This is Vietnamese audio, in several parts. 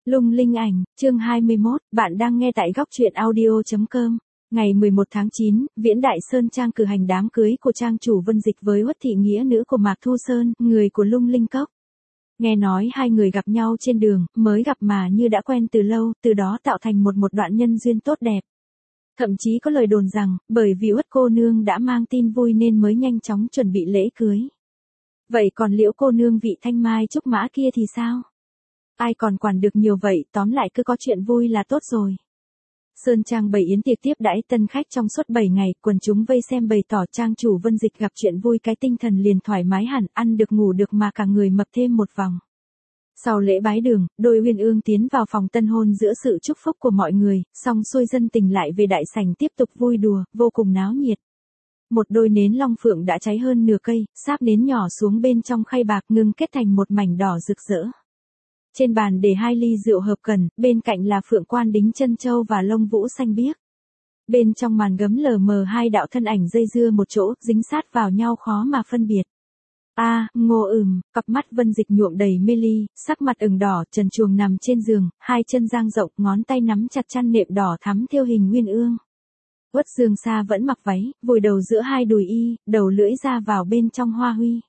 Lung linh ảnh, chương 21, bạn đang nghe tại góc truyện audio.com. Ngày 11 tháng 9, Viễn Đại Sơn Trang cử hành đám cưới của trang chủ Vân Dịch với Uất Thị nghĩa nữ của Mạc Thu Sơn, người của Lung Linh Cốc. Nghe nói hai người gặp nhau trên đường, mới gặp mà như đã quen từ lâu, từ đó tạo thành một đoạn nhân duyên tốt đẹp. Thậm chí có lời đồn rằng, bởi vì Uất cô nương đã mang tin vui nên mới nhanh chóng chuẩn bị lễ cưới. Vậy còn Liễu cô nương vị thanh mai trúc mã kia thì sao? Ai còn quản được nhiều vậy, tóm lại cứ có chuyện vui là tốt rồi. Sơn Trang bày yến tiệc tiếp đãi tân khách trong suốt 7 ngày, quần chúng vây xem bày tỏ trang chủ Vân Dịch gặp chuyện vui cái tinh thần liền thoải mái hẳn, ăn được ngủ được mà cả người mập thêm một vòng. Sau lễ bái đường, đôi uyên ương tiến vào phòng tân hôn giữa sự chúc phúc của mọi người, xong xuôi dân tình lại về đại sảnh tiếp tục vui đùa, vô cùng náo nhiệt. Một đôi nến long phượng đã cháy hơn nửa cây, sáp nến nhỏ xuống bên trong khay bạc ngưng kết thành một mảnh đỏ rực rỡ. Trên bàn để 2 ly rượu hợp cần, bên cạnh là phượng quan đính chân châu và lông vũ xanh biếc. Bên trong màn gấm lờ mờ 2 đạo thân ảnh dây dưa một chỗ, dính sát vào nhau khó mà phân biệt. Ngô cặp mắt Vân Dịch nhuộm đầy mê ly, sắc mặt ửng đỏ, trần truồng nằm trên giường, 2 chân dang rộng, ngón tay nắm chặt chăn nệm đỏ thắm thêu hình nguyên ương. Uất Dương Sa vẫn mặc váy, vùi đầu giữa 2 đùi y, đầu lưỡi ra vào bên trong hoa huy.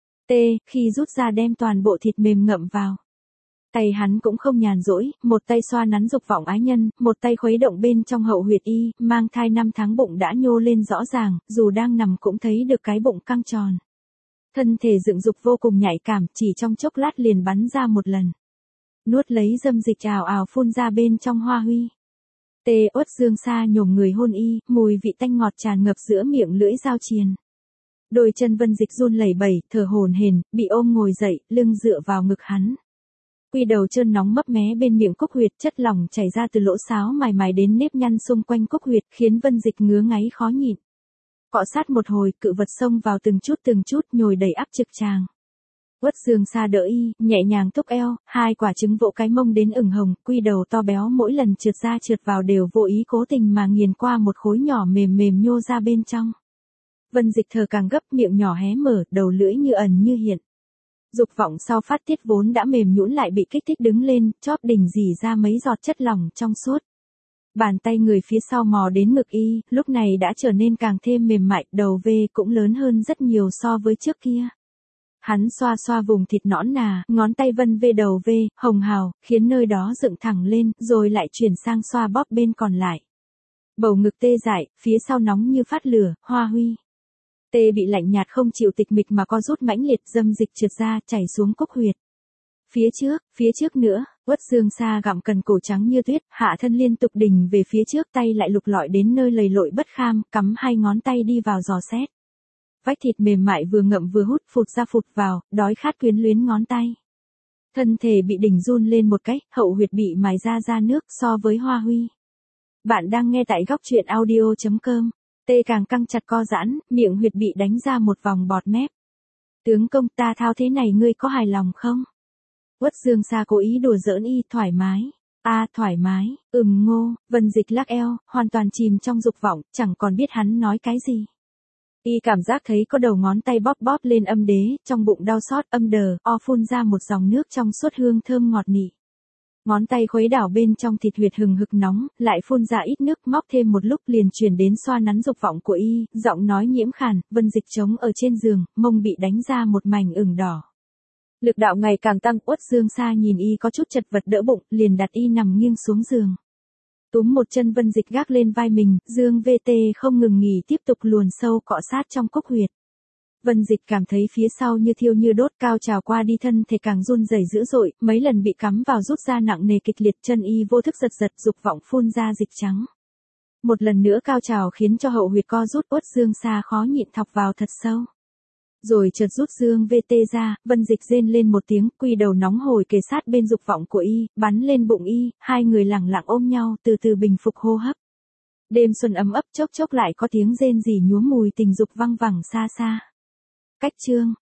Khi rút ra đem toàn bộ thịt mềm ngậm vào. Tay hắn cũng không nhàn rỗi, một tay xoa nắn dục vọng ái nhân, một tay khuấy động bên trong hậu huyệt y, mang thai 5 tháng bụng đã nhô lên rõ ràng, dù đang nằm cũng thấy được cái bụng căng tròn. Thân thể dựng dục vô cùng nhạy cảm, chỉ trong chốc lát liền bắn ra một lần. Nuốt lấy dâm dịch ào ào phun ra bên trong hoa huy. Uất Dương Sa nhổm người hôn y, mùi vị tanh ngọt tràn ngập giữa miệng lưỡi dao chiền. Đôi chân Vân Dịch run lẩy bẩy, thở hổn hển, bị ôm ngồi dậy, lưng dựa vào ngực hắn. Quy đầu trơn nóng mấp mé bên miệng cúc huyệt, chất lỏng chảy ra từ lỗ sáo mài mài đến nếp nhăn xung quanh cúc huyệt, khiến Vân Dịch ngứa ngáy khó nhịn. Cọ sát một hồi, cự vật xông vào từng chút nhồi đầy áp trực tràng. Uất Dương Sa đỡ y, nhẹ nhàng thúc eo, 2 quả trứng vỗ cái mông đến ửng hồng, quy đầu to béo mỗi lần trượt ra trượt vào đều vô ý cố tình mà nghiền qua một khối nhỏ mềm mềm nhô ra bên trong. Vân Dịch thở càng gấp, miệng nhỏ hé mở, đầu lưỡi như ẩn như hiện. Dục vọng sau phát tiết vốn đã mềm nhũn lại bị kích thích đứng lên, chóp đỉnh rỉ ra mấy giọt chất lỏng trong suốt. Bàn tay người phía sau mò đến ngực y, lúc này đã trở nên càng thêm mềm mại, đầu V cũng lớn hơn rất nhiều so với trước kia. Hắn xoa xoa vùng thịt nõn nà, ngón tay vân về đầu V, hồng hào, khiến nơi đó dựng thẳng lên, rồi lại chuyển sang xoa bóp bên còn lại. Bầu ngực tê dại, phía sau nóng như phát lửa, hoa huy. Bị lạnh nhạt không chịu tịch mịch mà co rút mãnh liệt, dâm dịch trượt ra, chảy xuống cúc huyệt. Phía trước nữa, Uất Dương Sa gặm cần cổ trắng như tuyết, hạ thân liên tục đỉnh về phía trước, tay lại lục lọi đến nơi lầy lội bất kham, cắm 2 ngón tay đi vào dò xét. Vách thịt mềm mại vừa ngậm vừa hút, phụt ra phụt vào, đói khát quyến luyến ngón tay. Thân thể bị đỉnh run lên một cái, hậu huyệt bị mài ra nước so với hoa huy. Bạn đang nghe tại góc truyện audio.com. Càng căng chặt co giãn, miệng huyệt bị đánh ra một vòng bọt mép. Tướng công, ta thao thế này ngươi có hài lòng không? Uất Dương Sa cố ý đùa giỡn y, thoải mái. Thoải mái, Ngô, Vân Dịch lắc eo, hoàn toàn chìm trong dục vọng, chẳng còn biết hắn nói cái gì. Y cảm giác thấy có đầu ngón tay bóp lên âm đế, trong bụng đau xót, phun ra một dòng nước trong suốt hương thơm ngọt nị. Ngón tay khuấy đảo bên trong thịt huyệt hừng hực nóng, lại phun ra ít nước, móc thêm một lúc liền chuyển đến xoa nắn dục vọng của y, giọng nói nhiễm khàn, Vân Dịch trống ở trên giường, mông bị đánh ra một mảnh ửng đỏ. Lực đạo ngày càng tăng, Uất Dương Sa nhìn y có chút chật vật đỡ bụng, liền đặt y nằm nghiêng xuống giường. Túm một chân Vân Dịch gác lên vai mình, dương VT không ngừng nghỉ tiếp tục luồn sâu cọ sát trong cúc huyệt. Vân Dịch cảm thấy phía sau như thiêu như đốt, cao trào qua đi, thân thể càng run rẩy dữ dội, mấy lần bị cắm vào rút ra nặng nề kịch liệt, chân y vô thức giật, dục vọng phun ra dịch trắng. Một lần nữa cao trào khiến cho hậu huyệt co rút, Uất Dương Sa khó nhịn thọc vào thật sâu. Rồi chợt rút dương VT ra, Vân Dịch rên lên một tiếng, quy đầu nóng hổi kề sát bên dục vọng của y, bắn lên bụng y, 2 người lẳng lặng ôm nhau, từ từ bình phục hô hấp. Đêm xuân ấm ấp, chốc chốc lại có tiếng rên rỉ nhuốm mùi tình dục văng vẳng xa xa. Cách chương